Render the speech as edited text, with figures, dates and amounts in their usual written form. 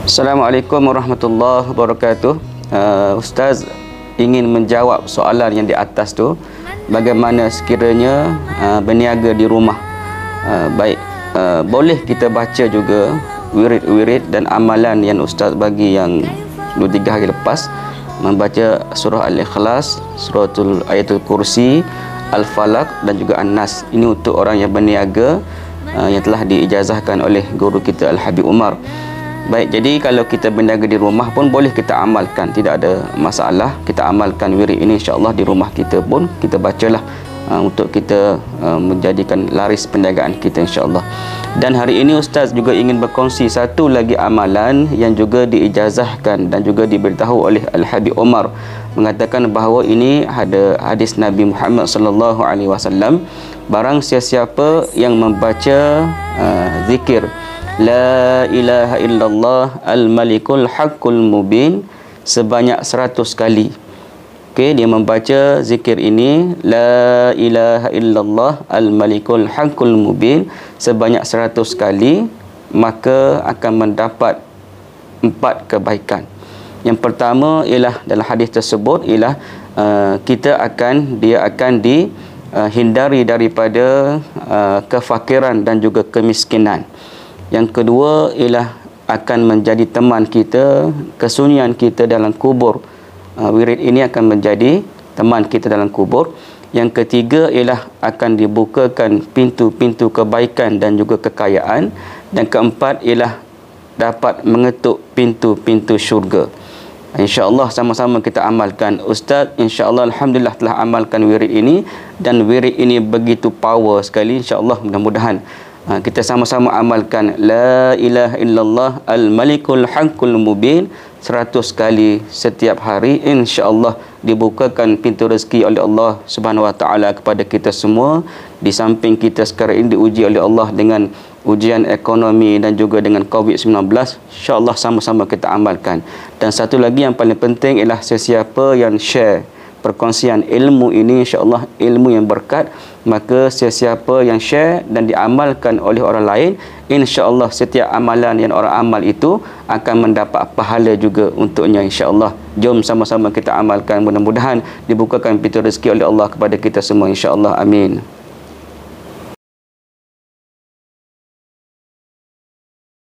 Assalamualaikum warahmatullahi wabarakatuh. Ustaz ingin menjawab soalan yang di atas tu, bagaimana sekiranya berniaga di rumah. Boleh kita baca juga wirid-wirid dan amalan yang Ustaz bagi yang 2-3 hari lepas, membaca surah Al-Ikhlas, suratul Ayatul Kursi, Al-Falaq dan juga An-Nas. Ini untuk orang yang berniaga yang telah diijazahkan oleh guru kita Al-Habib Umar. Baik, jadi kalau kita berniaga di rumah pun boleh kita amalkan, tidak ada masalah. Kita amalkan wirid ini, insya-Allah di rumah kita pun kita bacalah untuk kita menjadikan laris perniagaan kita, insya-Allah. Dan hari ini Ustaz juga ingin berkongsi satu lagi amalan yang juga diijazahkan dan juga diberitahu oleh Al-Habib Umar, mengatakan bahawa ini ada hadis Nabi Muhammad sallallahu alaihi wasallam, barang sesiapa yang membaca zikir La ilaha illallah al-malikul haqqul mubin sebanyak 100 kali. Okey, dia membaca zikir ini La ilaha illallah al-malikul haqqul mubin sebanyak 100 kali, maka akan mendapat 4 kebaikan. Yang pertama ialah dalam hadis tersebut ialah dia akan dihindari daripada kefakiran dan juga kemiskinan. Yang kedua ialah akan menjadi teman kita, kesunyian kita dalam kubur. Wirid ini akan menjadi teman kita dalam kubur. Yang ketiga ialah akan dibukakan pintu-pintu kebaikan dan juga kekayaan. Dan keempat ialah dapat mengetuk pintu-pintu syurga. InsyaAllah sama-sama kita amalkan. Ustaz insyaAllah alhamdulillah telah amalkan wirid ini, dan wirid ini begitu power sekali. InsyaAllah mudah-mudahan kita sama-sama amalkan La ilaha illallah al-malikul haqqul mubin 100 kali setiap hari. InsyaAllah dibukakan pintu rezeki oleh Allah Subhanahu Wa Taala kepada kita semua. Di samping kita sekarang ini diuji oleh Allah dengan ujian ekonomi dan juga dengan COVID-19, insyaAllah sama-sama kita amalkan. Dan satu lagi yang paling penting ialah sesiapa yang share perkongsian ilmu ini, insya-Allah ilmu yang berkat, maka sesiapa yang share dan diamalkan oleh orang lain, insya-Allah setiap amalan yang orang amal itu akan mendapat pahala juga untuknya, insya-Allah. Jom sama-sama kita amalkan, mudah-mudahan dibukakan pintu rezeki oleh Allah kepada kita semua, insya-Allah. Amin.